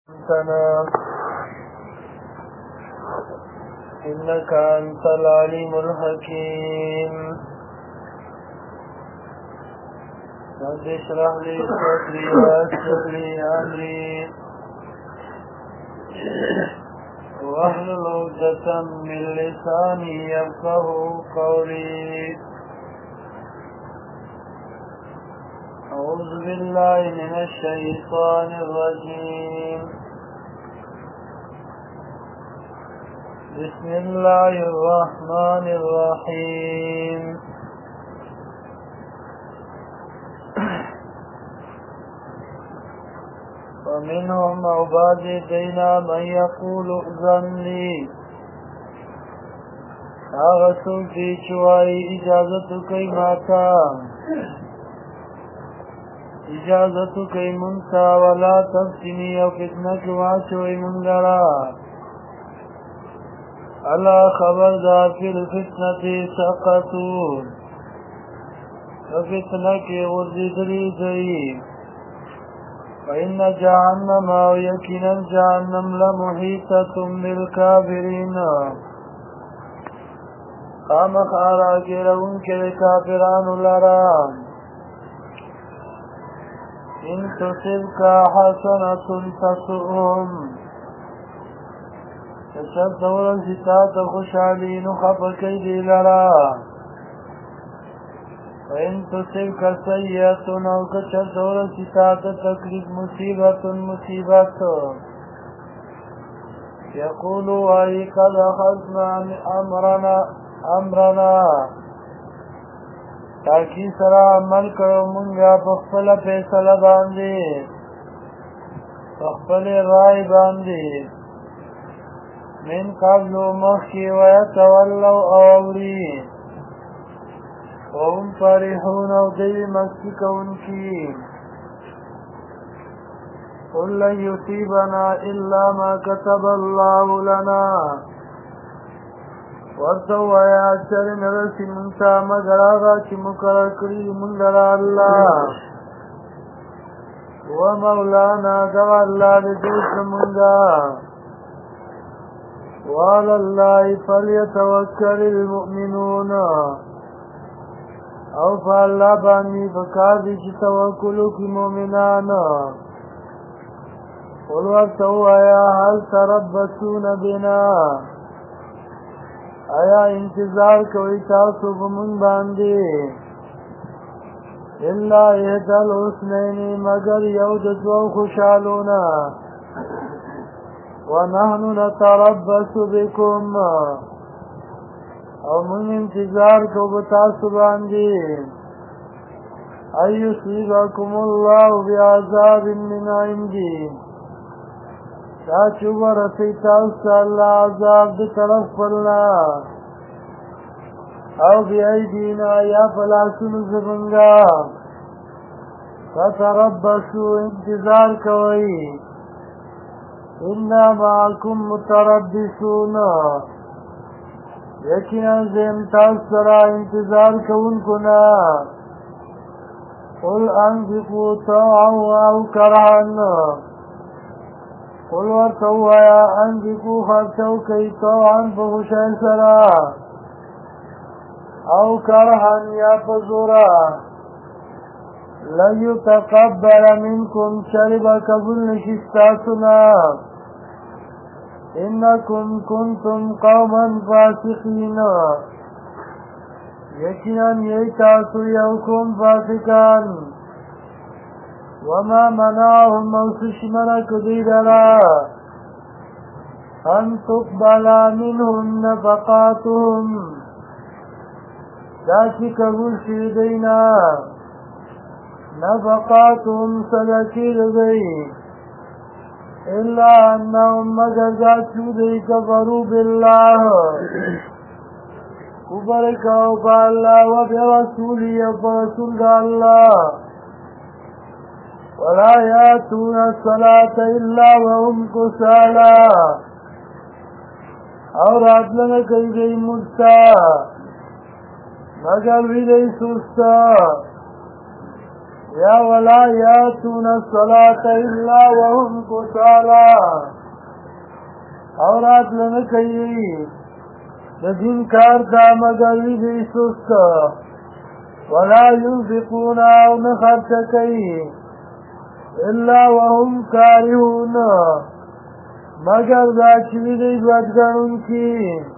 تنا إنك أنت العليم الحكيم رب اشرح لي صدري ويسر لي أمري واحلل عقدة من لساني يفقه قولي أعوذ بالله من الشيطان الرجيم بسم الله الرحمن الرحيم ومنهم عباد دینا من يقول اذن لي آغسو کی چوائی اجازتو کئی ماتا اجازتو کئی منتا ولا تفتنی او فتنک واچوئی منگرا الا خبردار فی الفتنة سقطو وفتنک غرزدری دی فإن جهنم ويكنا جهنم لمحيطة بالكافرين قام خارا كرون كالكافران لرام إن تصبك حسنة تسؤهم تشد دورا ستات خشالين خفكيدي لرام وإن تصبك سيئة أو كشر دورا ستات تكلف مصيبة يقولوا أي قد أخذنا أمرنا تاكي سرا عمل کرو منگا پخفل فیصل باندی پخفل رائے باندی من قبل مخي ويتولوا أولي وهم فرحون ودي مكسكون کی قل لن يصيبنا إلا ما كتب الله لنا ورسو يا چرن رسی منتا مگر آغا چی مقرر کری من لرا اللہ ومولانا دو اللہ لدوس منگا وعلى الله فليتوكل المؤمنون او فالله بانی فکاردی چی توکلو کی مومنان قل ورسو يا هل تربصون بنا آیا انتظار کوئی تاسو بمون باندی الا احدى الحسنین مگر یود دو خوشالونا ونحن نتربص بكم او من انتظار کو بتاسو باندی ای یصيبكم الله بعذاب من عندي چاچو رسی تاسو اللہ عذاب دی طرف پلنا او بی ایدینا یا فلاسون زبنگا فتربصو انتظار کوئی انا معاکم متربصون یقینا زیم تاسو را انتظار کون کنا قل انفقوا طوعا او کرها قل ورسو يا انفقوا خرچو کئی طوعا بخشن سرا او کرهن یا پزورا لن يتقبل منكم شرب قبول نشستاسنا انکم کنتم قوما فاسقین یقینا یہی تاسو یوکم فاسقان وما منعهم موسشمنك ديدرا أن تقبل منهم نفقاتهم داشي قبول شيدينا نفقاتهم صدقي لدي إلا أنهم مجزات شودي كفروا بالله كبرك وقال الله وبرسوله وبرسول الله ولا يأتون الصلاة إلا وهم كسالى اور آدلن کئی گئی مجتا مگر بھی دی سستا یا ولا یاتون الصلاة الا وهم کسالا او راتله نه کوي د دین کار ته مګر وي دوی سست ولا ينفقون او نه خرچه کوي الا وهم کارهون مگر دا چې وي دوی بدګڼونکي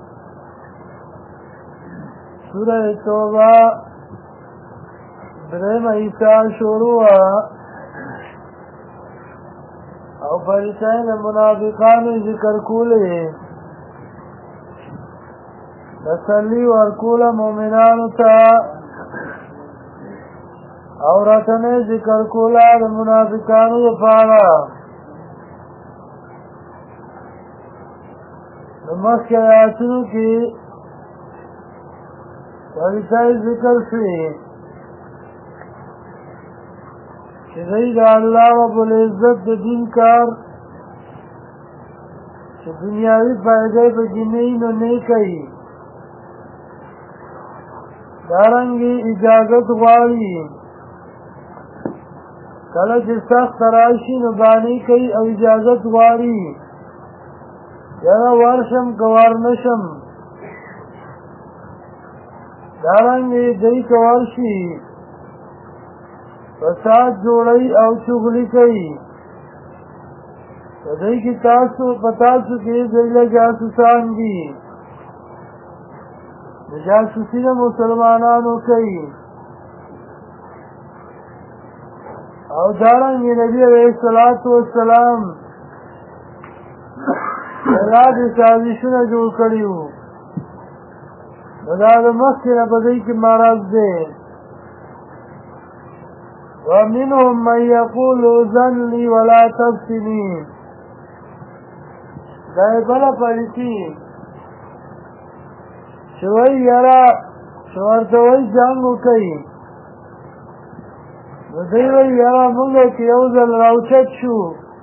سوره توبه درېمه حصه شروع او پریشان د منافقانو ذکر کولې تسلی ورکوله مؤمنانو ته او راتنه ذکر کوله د منافقانو لپاره د مخکې آیاتونو کې پریشان ذکر شوي چې دوی د الله رب العزت د دین کار چې دنیاوي فایده په کې نه وي نو نه کوي دارنګې اجازت غواړي کله چې سخت راشي نو بانې کوي او اجازت غواړي یاره ورشم که ور نشم دارنګې دوی که ورشي فساد جوړی او چغلی کوي په دوی کې په تاسو کې ځایله جاسوسان دي د جاسوسي د مسلمانانو کوي او دارنګې نبي علیه الصلاة والسلام داسې سازشونه جوړ کړي وو نو دا د مخکې نه په دوی کې مرض دی ومنهم من يقول ذن لي ولا تفتني دا بلا پالیسی شوی یرا شورتوی جنگو کئی نو دیوی یرا منگا که یو ځل راوچت شو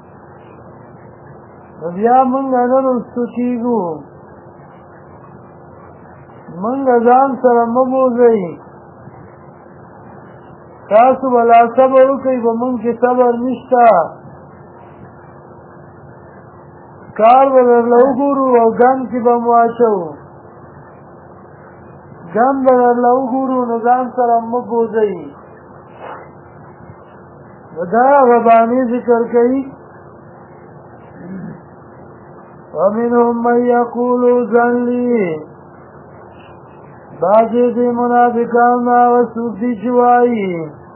نو بیا منگا نرستو کیگو منگا ځان سره مبوزئی تاسو بلا صبر وکئ په مونږ کې صبر نشته کار به درله وګورو او ګن کې به مو اچوو ګن به درله وګورو نو ځان سره مه بوځئ نو دا رباني ذکر کوي ومنهم من یقول ذن لي بعضې دې منافقان هغه څوک دي چې وایي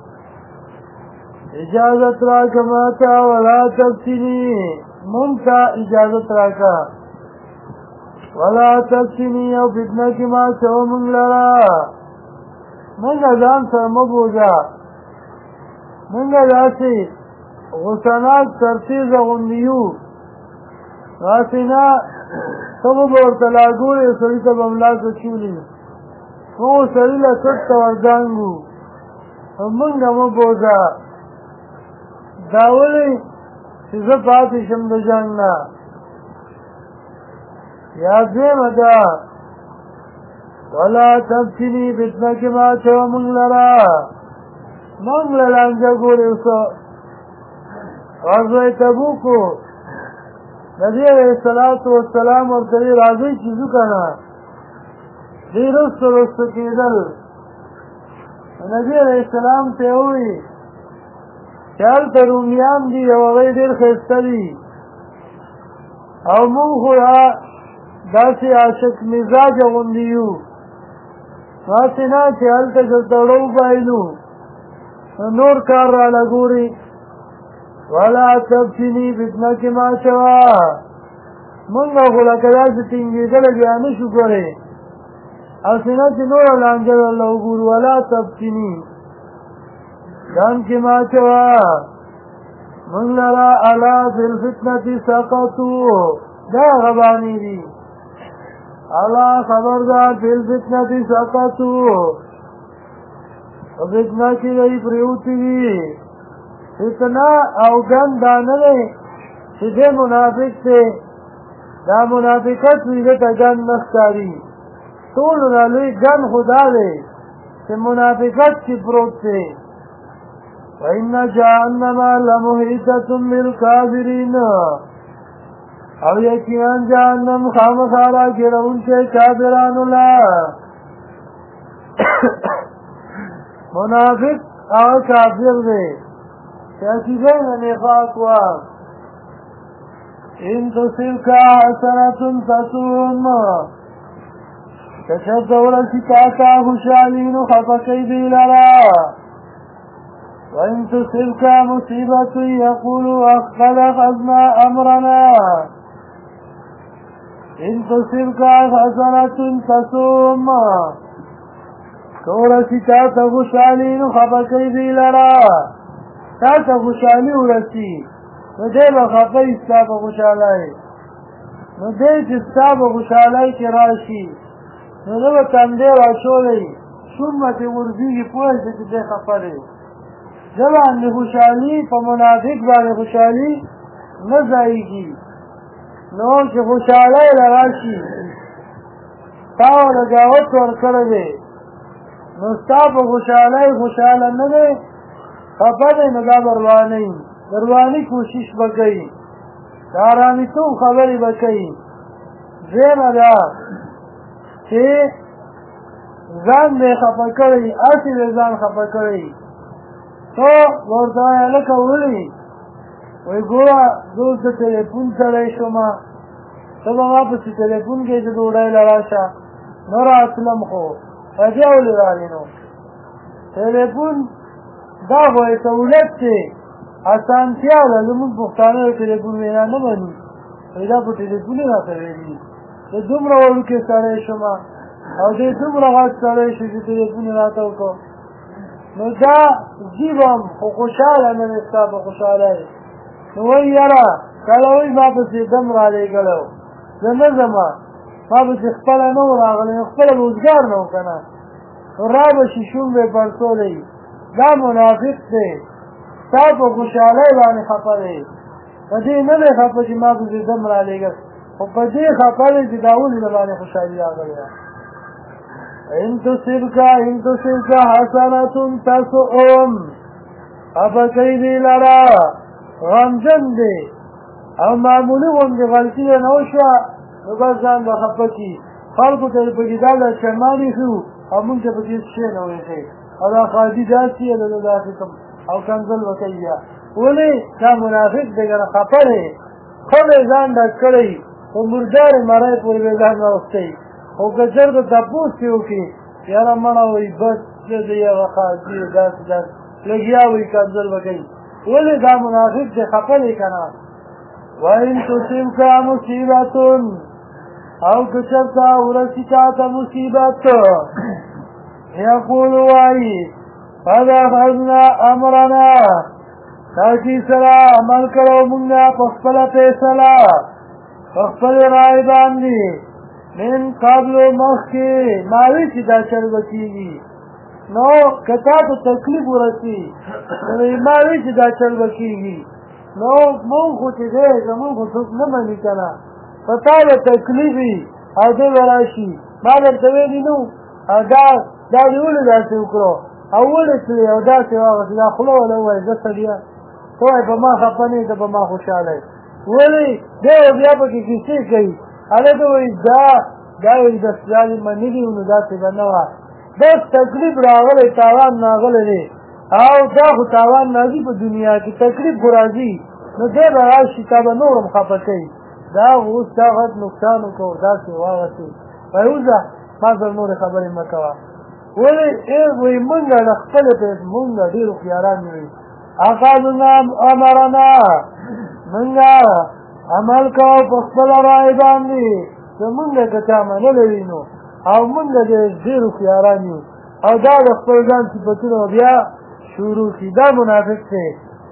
اجازت راکه ماته ولا تفتني مونږ ته اجازت راکه ولا تفتني او فتنه کې ما اچوه مونږ لره مونږه ځان سره مه بوځه مونږه داسې غوسناک سرتیزه غوندې یو داسې نه ته به ورته لا ګورې سړي ته به ملا کچولي مونږ سړي له کټ ته ورګانګو مونږه مه بوځه دا ولې چې زه پاتې شم د جنګ نه یا دویمه ده ولا تفتني فتنه کې ما اچوه مونږ لره مونږ له لانجه ګورې اوسه غزوه تبوک و نبي علیه الصلاة والسلام ورته ویل راځئ چې ځو که نه دوی رسته رسته کېدل نبي علیه السلام ته یې وویل چې هلته رومیان دي او هغوی ډېر ښایسته دي او مونږ خو داسې عاشق مزاجه غوندې یو داسې نه چې هلته دلته وړه وبایلو نور کار راله ګوري ولا تفتني فتنه کې ما اچوه مونږ خو لکه داسې ټینګېدلی بیا نه شو ګورې هسې نه چې نوره لانجه درله وګورو ولا تفتني ځان کې ما اچوه مونږ لره الا فی الفتنة سقطوا دا غبانې دي الا خبردار فی الفتنة سقطوا په فتنه کې دی پرېوتي دي فتنه او ګن دا نه دی چې دی منافق دی دا منافقت وي ده ته ګن نه ښکاري ټولو نه لوی ګن خو دا دی چې منافقت کې پروت دی وإن جهنم لمحيطة بالكافرين او یقینا جهنم خامخا راګرونکی کافرانو له منافق او کافر دی چې عقیده یې نفاق وه ان تصبک حسنة تسؤهم کچرت ورسی تاتا خوشحالی نو خفه کوي دوی لرا وان تصبک مصیبت یقولوا قد اخذنا امرنا ان تصبک حسنة تسؤهم کورسی تاتا خوشحالی نو خفه کوي دوی لرا تاتا خوشحالی ورسی نو دی به خفه ستا په خوشحالۍ نو دی چې ستا په خوشحالۍ کې راشي نو ده به تندی راچولی شوم به ترې ورځېږي پوه شي چې دی خفه دی ده باندې خوشحالي په منافق باندې خوشحالي نه ځایږي نو چې خوشحالۍ له راشي تا ورله دعوت ورکړی دی نو ستا په خوشحالۍ خوشحاله نه دی خفه دی نو دا بروانۍ دروانی کوشش بکئی دارامی تو خبری بکئی زیمه دا چه زن بے خفا کری اسی بے زن خفا کری تو ورطای لکا ولی وی گوڑا دوست تلیفون سرائی شما تو بغا پسی تلیفون که چه دوڑای لراشا نورا اسلم خو فجاولی رالی نو تلیفون دا خوی سہولت چه اسانتیا ده زموږ پښتانه د ټلیفون وینا نه مني دا په ټلیفون یې راته ویلي زه دومره وړوکی سړی شم او دی دومره غټ سړی شو چې ټلیفون یې راته وکړو نو دا ځي به هم خو خوشحاله نه دی ستا په خوشحالۍ نو وایي یاره کله وایي ما پسې دم رالېږلی و زه نه ځم ما پسې خپله نه و راغلی نو خپله به اوزګار نه و که نه نو را به شي شوم به پړسولی دا منافق دی تا په خوشحالۍ باندې خفه دی په دې نه دی خفه چې ما پسې دم رالېږل خو په دې خفه دی چې دا ولې د باندې خوشحالي راغلې ده ان تصبک حسنة تسؤهم خفه کوي دوی لره غمجن دی او معمولي غوندې غلطي یې نه وشوه نو بس ځان به خفه کړي خلکو ته یې پکې دا لچمان ایښي او مونږ ته پکې هېڅ شی نه وایښی او دا خادي داسې یې د داسې کوم او کنزل وکړي بیا ولې دا منافق دی که نه خفه دی ښه به یې ځان ډک کړی خو مردارې مرۍ پورې به یې ځان راوستی خو که چېرته تپوس یې وکړي یاره مړه وایي بس دی هغه خادي داسې داسې لګیا وایي کنزل وکړي ولې دا منافق دی خفه دی که نه وإن تصبك مصیبة او که چېرته ورسي تا ته مصیبت یقول وایي قد اخذنا امرنا تاکی سرا عمل کرو منگا پخپل پیسلا پخپل رائے باندی من قبل مخی ماوی چی دا چل بکیگی نو کتا تو تکلیف ورسی ماوی چی دا چل بکیگی نو مون خو چی دے زمون خو سوک نمانی کنا پتا دا تکلیفی او دے براشی ما در تویدی نو دا دیولی دا سی اکرو اولی تلی او داسی واغسی دا خلو لوائی زسا دیا توی پا ما خفنی تا پا ما خوشحالی ولی دیو بیا پا کی کسی کئی علی دوی داوی دستیالی منیدی انو داسی بنوا دست تکلیف راغلی تاوان ناغلی دی او دا خو تاوان نازی پا دنیا کی تکلیف برازی نو دی براشی تا با نورم خفا کئی دا غوست دا غد نقصانو کو داسی واغسی ویوزا ما سر نور خبری مکوا ولی وی منگا لخپل پیس منگا دیرو خیاران وی اقادنا امرنا منگا عمل کاو پخپل رائی باندی تو منگا کچا منلوینو او منگا دیرو خیاران وی او دا لخپل جان صفتونو بیا شروع کی دا منافق تے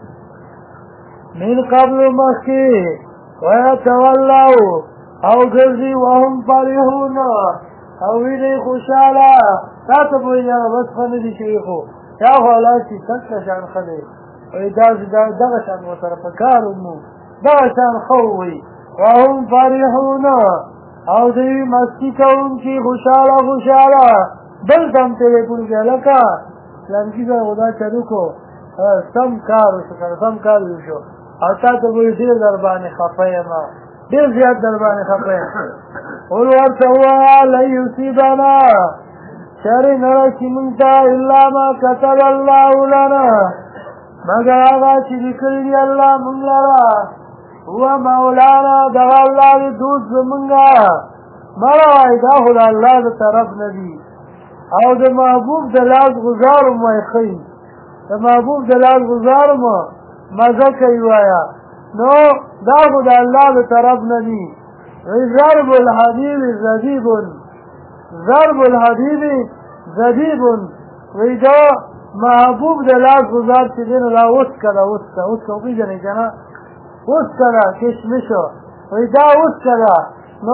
من قبل مخی ویتولاو او گرزی وهم فرحون او ویدی خوشحالا تا تا پوئی جانا بس خنی دی شوی خو یا خو علاشی تک شان خنی وی دغا شان وطر پکارمو دغا شان خووی وهم فرحون او دی مستی کون کی خوشحالا بل تم تیرے پوری گیا لکا لنکی دا خدا چلو کو سم کارو شکر سم کارو شو او تا تا پوئی دیر دربانی خفای ما ډېر زیات در باندې خفه یم قل ورته ووایه لن یصیبنا چرې نه رسي مونږ ته الا ما کتب الله لنا مګر هغه چې لیکلي دي الله مونږ لره هو مولانا دغه الله د دوست زمونږه مړه وایي دا خو د الله د طرف نه دي او د محبوب د لاس ګزارم وایي ښایي د محبوب د لاس ګزارم مزه کوي وایه نو دا خو د الله د طرف نه دي ضرب الحبیب زدیب ضرب الحبیب زدیب وی دا محبوب د لاس ګزار چې دی نو دا وسکه ده وسکه وپېژنئ که نه وسکه ده کشمشو وی دا وسکه ده نو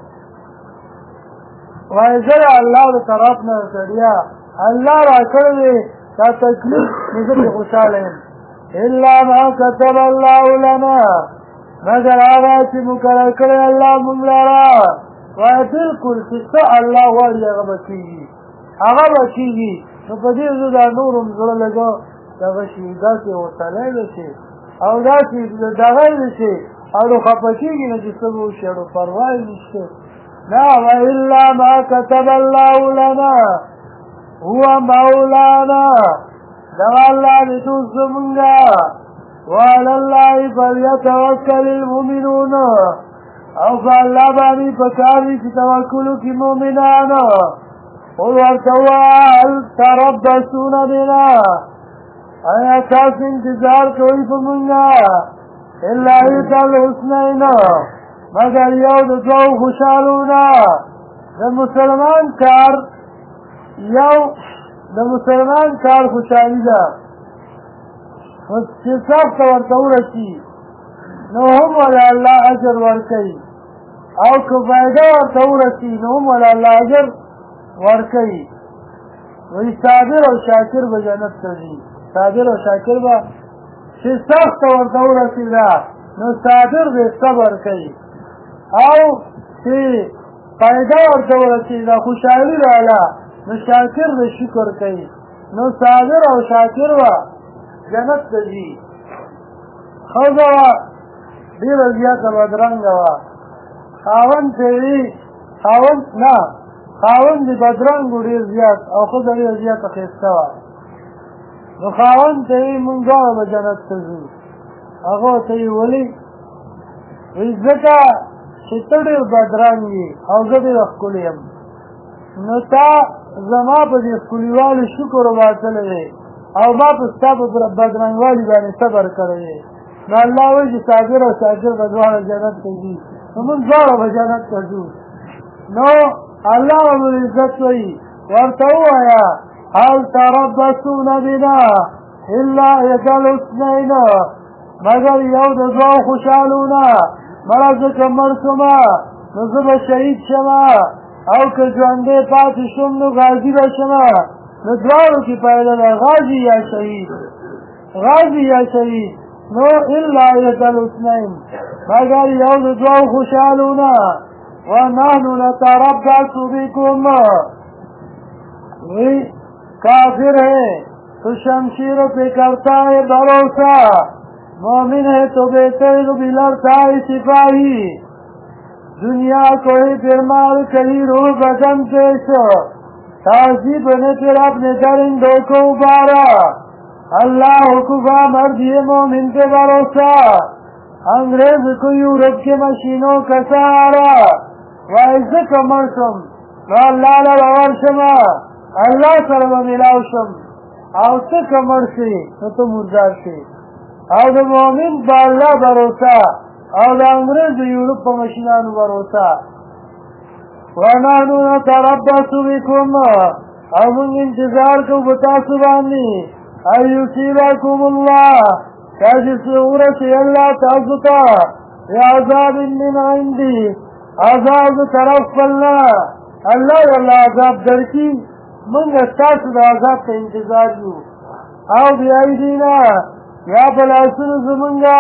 وایي زه د الله د طرف نه سړیا الله را کړی دی دا تکلیف نو زه پرې خوشحاله یم الا ما كتب الله لنا مگر هغه چې مقرر کړی الله مونږ لره وایي بلکل چې څه الله غواړي هغه به کېږي نو په دې زه دا نور هم زړه لږه دغه شي داسې ورتلی به شي او داسې دغه به شي او نو خفه کېږي نه چې څه به وشي نو پروا یې نشته نه والا ما كتب الله لنا هو مولانا دغه الله دې دوست زمونږه وعلى الله فليتوكل المؤمنون او فالله باندې پکار دي چې توکل وکړي مؤمنانو قل ورته ووایه هل تربصون بنا آیا تاسو انتظار کوئ په مونږه الا احدى الحسنین مگر یو د دوو خوشحالونه د مسلمان کار خوشحالي ده چې سب ته ورته ورسي نو هم ولا الله اجر ورکوي او که فایده ورته ورسي نو هم ولا الله اجر ورکوي وی صابر او شاکر به جنت ته ځي صابر او شاکر به چې سخت ورته ورسېده نو صابر دې صبر کوي او چې فایده ورته ورسېده خوشحالي راغله نو شاکر دې شکر کوي نو صابر او شاکر به جنت ته ځي ښځه وه ډېره زیاته بدرنګه وه خاوند ته وي خاوند دې بدرنګ و ډېر زیات او ښځه ډېره زیاته ښایسته وه نو خاوند ته وي مونږ دواړه به جنت ته ځو هغه ورته وي ولې وایي ځکه چې ته ډېر بدرنګ یې او زه ډېره ښکلې یم نو تا زما په دې ښکلیوالي شکر وباسلی دی او ما په ستا په بدرنګوالي باندې صبر کړی دی نو الله وایي چې صابر او شاکر به دواړه جنت ته ځي نو مونږ دواړه به جنت ته ځو نو الله رب العزت وایي ورته ووایه هل تربصون بنا الا احدى الحسنین مگر یو د دوو خوشحالونه مړه زه که مړ شومه نو زه به شهید شمه او که ژوندی پاتې شوم نو غازي به شمه نو دواړو کې پایله ده غازي یا شهید نو الا احدى الحسنین مگر یو د دوو خوشحالونه ونحن نتربص بكم وی کافر ہے تو شمشیر پہ کرتا ہے بھروسہ مومن ہے تو بہتر بھی لڑتا ہے سپاہی دنیا کو ہی پھر مال کہیں روح بدن پیش تعزیب نے پھر اپنے درندوں کو ابارا اللہ حکومہ مرضی مومن پہ بھروسہ انگریز کو یورپ کے مشینوں کا سہارا وعزت و مرشم واللہ لورشما اللہ سره به ملاو شم او ته که مړ شي نو ته مردار شي او د مؤمن په الله بروسه او د انګریز د یورپ په مشینانو بروسه ونحن نتربص بكم او موږ انتظار کوو په تاسو باندې ان یصیبکم الله تاسو ته ورسي الله تاسو ته بعذاب من عندي عذاب طرف الله الله والله عذاب درکي مونږ ستاسو د عذاب ته انتظار یو او بأیدینا یا په لاسونو زمونږه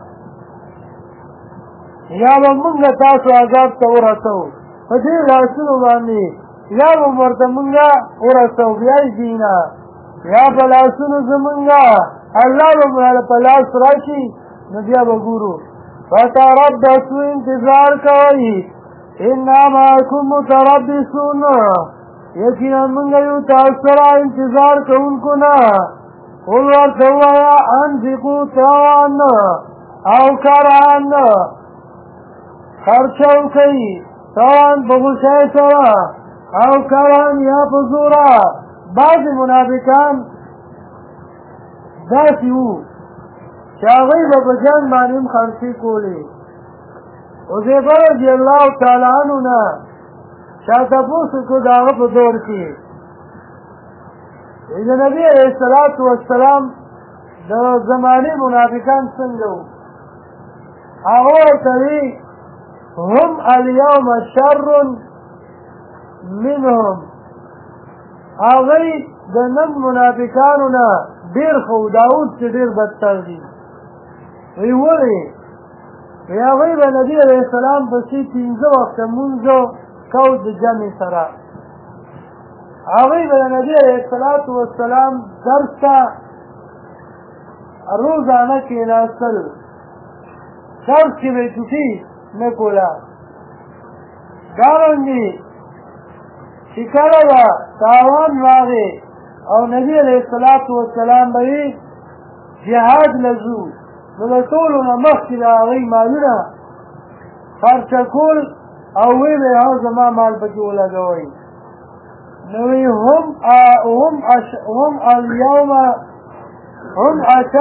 یا به مونږ تاسو عذاب ته ورسوو په دې لاسونو باندې یا به ورته مونږه ورسوو بأیدینا یا په لاسونو زمونږه الله به په لاس راشي نو بیا به ګورو فتربصوا انتظار کوي انا معكم متربصون یقینا موږ یو تاسو سره انتظار کوونکو نه قل ورته ووایه انفقوا طوعا او کرها خرچه وکړئ طوعا په خوښۍ سره او کرها یا په زوره بعضې منافقان داسې وو چې هغوی به په جنګ باندې هم خرچې کولې حذیفه رضي الله تعالی عنه نه چا تپوس وکړو د هغه په دور کې د نبي علیه الصلاة والسلام د زمانې منافقان څنګه وو هغه ورته وی هم اليوم شر منهم هغوی د نن منافقانو نه ډېر ښه و داود چې ډېر بدتر دي وی ولې وی هغوی به نبي علیه السلام پسې 15 وخته لمونځ کو د جمع سره هغوی به د نبي علیه الصلاة والسلام درس ته روزانه کېناستل درس کې به یې چوټي نه کوله دارنګې چې کله به تاوان راغی او نبي علیه الصلاة والسلام به وي جهاد له ځو نو د ټولو نه مخکې د هغوی مالونه خرچه کول او وی به هغه زما مال پکې ولګوئ نو وی هم اليوم هم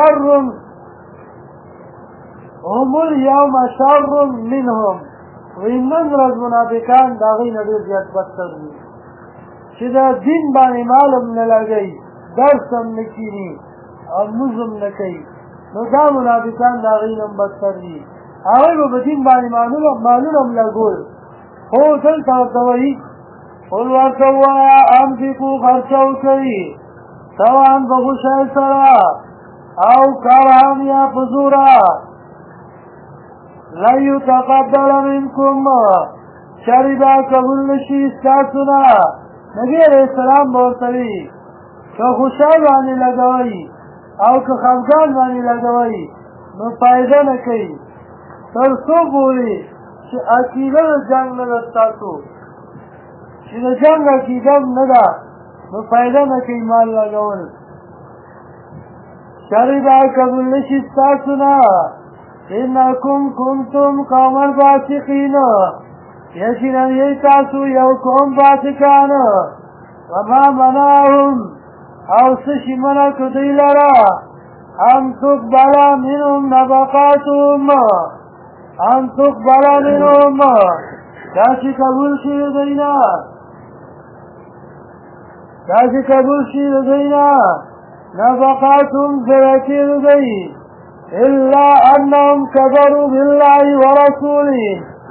اليوم شر منهم وی نن ورځ منافقان د هغوی نه ډېر زیات بدتر دي چې د دین باندې مال هم نه لګوي درس هم نه کښېني او لمونځ هم نه کوي نو دا منافقان د هغوی نه هم بدتر دي هغوی به په دین باندې مالونه هم لګول خو دلته ورته وایي قل ورته ووایه انفقوا خرچه وکړئ طوعا په خوښۍ سره او کرها یا په زوره لن يتقبل منكم شری به قبول نشي ستاسو نه نبي علیه السلام به ورته وي که خوشحال باندې لګوئ او که خفګان باندې لګوئ نو فایده نه کوي تر څو پورې چې عقیده د جنګ نه ده ستاسو چې د جنګ عقیده نه ده نو فایده نه کوي مال لګول شری به قبول نشي ستاسو نه انکم کنتم قوما فاسقین یقینا یی تاسو یو قوم فاسقان وما منعهم او سشی منع کدی لرا ان تقبل منهم نفقاتهم داسی قبول شیر دینا نفقاتهم زرکیر دی إلا أنهم كفروا بالله ورسوله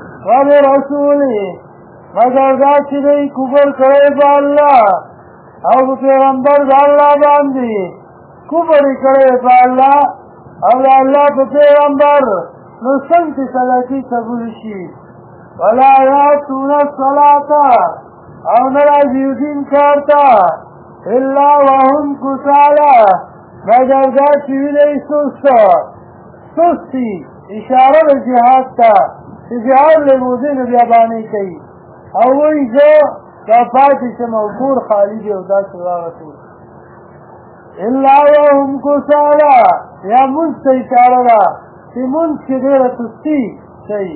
مگر دا چې دوی کفر کړی په الله او په پیغمبر د الله باندې کفر یې کړی په الله او د الله په پیغمبر نو څنګه صلاتي قبول شي ولا یاتون الصلاة او نه راځي دین کار ته الا وهم کسالى مگر دا چې وینئ سستی اشاره د جهاد ته چې جهاد لموزې نو بیابانۍ کوي او وایي زه دا پاتې شم او کور خالي دی او داسې راغتو الا وهم کسالى یا مونځ ته اشاره ده چې مونځ کې ډېره سستي کوي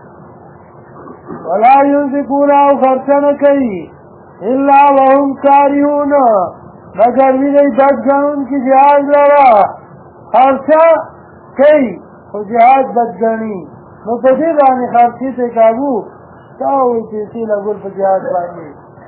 ولا ينفقون او خرچه نه کوي الا وهم کارهون مگر وینئ بد ګڼونکي جهاد لره خرچه کوي خو جهاد بد ګڼي نو په دې باندې خرچې ته قابو تا وایي پیسې لګول په جهاد باندې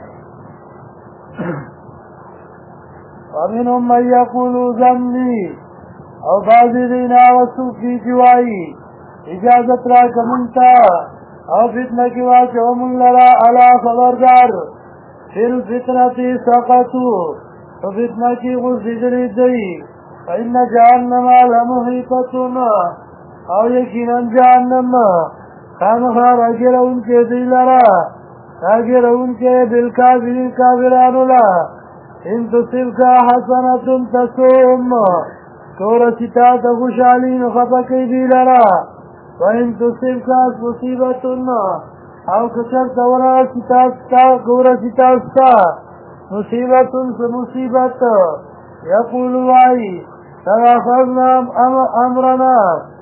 ومنهم من یقول ذمي او بعضې دوی ناوڅوک دي چې وایي اجازت راکړه مونږ ته او فتنه کې واچوه مونږ لره الا خبردار فی الفتنة سقطوا په فتنه کې غورځېدلي دی فإن جهنم لمحیطة او یقینا جهنم خامخا راګرونکی دوی لره راګرونکی بالکافرین کافرانو له ان تصبک حسنة تسؤهم که ورسي تا ته خوشحالي نو خفه کوي دوی لره وَإِن تُصِبْكَ مُصِيبَةٌ او کچر دورا ستاستا گورا ستاستا مصیبتن سمصیبت یقول وائی تغافرنا امرنا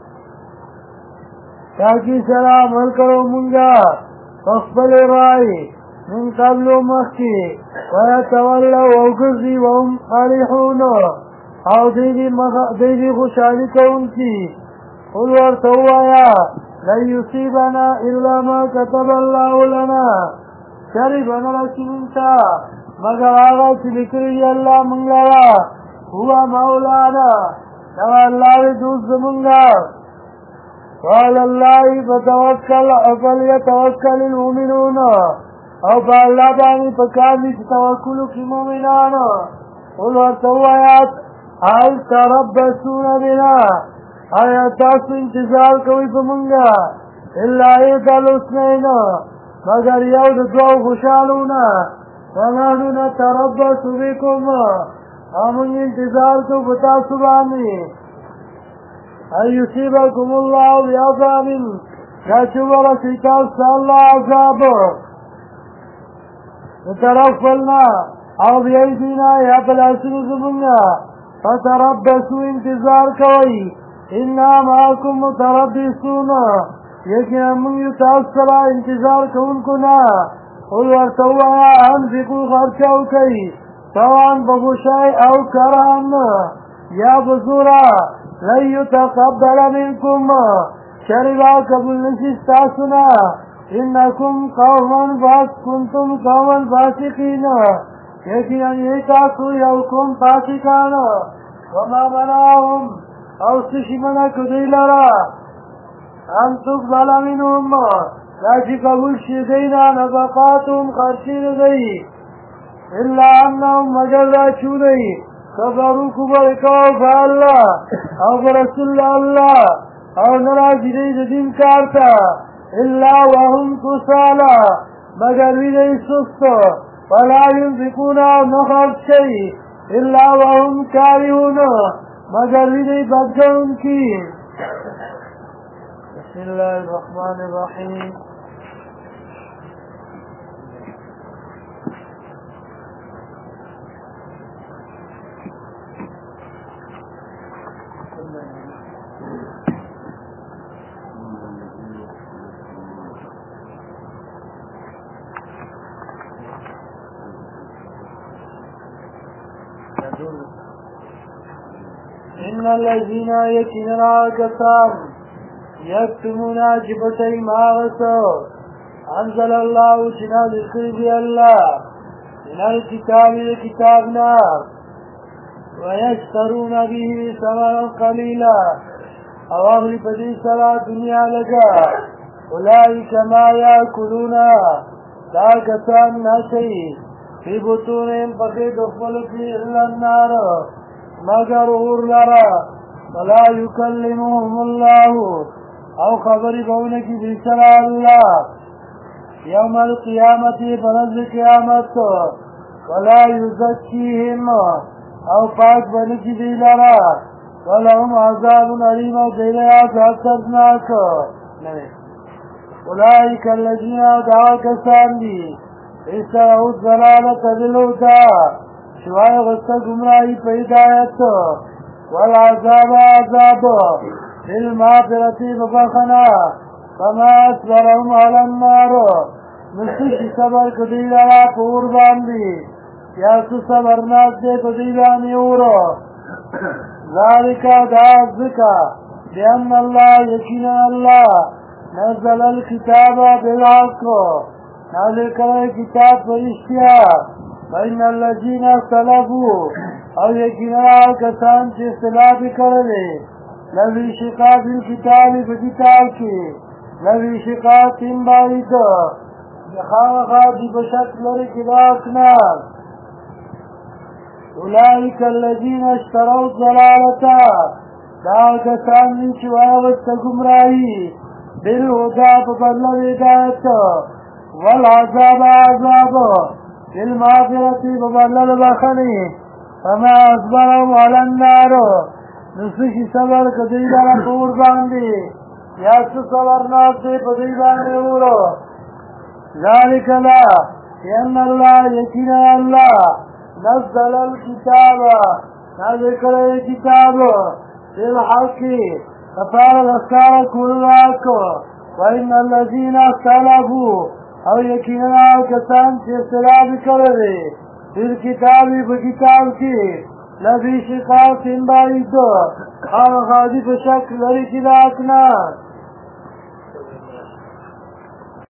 تاکی سلام حل کرو منگا فاقبل رائی من قبل مخی ویتولو وگرزی وهم خالحون او دیدی خوشحالی کون کی قل ورتوایا لن يصيبنا إلا ما كتب الله لنا شربنا رسولتا مگر آغا چلکری اللہ منگلرا هو مولانا نو اللہ دوست منگا وعلى الله فتوكل فليتوكل المؤمنون او با اللہ بانی پکانی توکلو کی مومنان قل ورتوایات هل تربصون بنا آیا تاسو انتظار کوئی پا منگا الا ایدال اسنین مگر یو دا دو خوشالونا ونحنو نتربص بكم امون انتظار کو بتاسو بانی ان یصیبکم اللہ بعذاب کچو رسیتاس اللہ عذاب نترفلنا او بیدینا یا بلاسنو زمونگا فتربصو انتظار کوئی انا معاکم متربصون یکی امون یتاثر انتظار کون کنا قل ورتوایا انفقو خرچاو کئی سوان بگوشای او کران یا بزورا لن یتقبل منکم شربا قبول نشستاسنا انکم کنتم قوما فاسقین یکی انیتاسو یوکم فاسقان وما مناهم او سشی منا کدی لرا ان تقبل منهم لاچی قبول شدینا نفقاتهم خرچین دی الا انهم مگر را چودی کفرو کبرکو فاللہ او برسول اللہ او نراجی دی دین کارتا الا وهم کسالا مگر وی دی سست ولا ينفقون نخرج شئی الا وهم کارهون مگر وی بدگون کی بسم اللہ الرحمن الرحیم ان الذين يكننا كتاب يكتمون جبتي ماغسو انزل الله شنا ذكر بي الله من الكتاب لكتابنا ويشترون به ثمنا قليلا او اغلي بدي صلاة دنيا لگا اولئك ما يأكلون لا كتان ناشي في بطونهم بقيت اخبلتي الا النار مگر اور لرا ولا يكلمهم الله او خبر بونکی بیسر اللہ یوم القیامتی بنز قیامت ولا يزکیهم او پاک بنکی دی لرا ولهم عذاب علیم و دیلیات حسدناک اولئک الذین دعا کسان دی اشتروا الضلالة بالهدى شوائے غصہ گمراہی پہ ہدایت والعذاب عذاب بالمغفرة ببخنا فما اصبرهم على النار نسخ صبر کدیل را پور باندی یا سو صبرناک دے کدیلانی اورو ذالک دا ذکا بأن اللہ یقینا اللہ نزل الكتاب بالحق نازل کرے کتاب پر اشتیاق وَإِنَّ الَّذِينَ اخْتَلَفُوا او یقینا کسان چې اختلاف کړي لفی شقاق الکتاب بکتاب کې لفی شقاق بعید خامخا دی بشک لري کداکنا اولئک الذین اشتروا الضلالة دا کسان چې واوسته گمراهی بالهدى په بدل هدایت والعذاب عذاب بالمغفرة ببلل بخنی فما اصبرهم على النار نسخ صبر کدیل را پور باندی یا څه صبرناک دی په دوی باندې ورو ذلک لا ان الله یقینا الله نزل الكتاب نازل کړی کتاب بالحق کفاره دستار کول حق وان الذين اختلفوا او یقینا کسان چې اختلاف کړی دې کتاب په کتاب کې لفی شقاق بعید خامخا دي په شک لري چې دا اکنان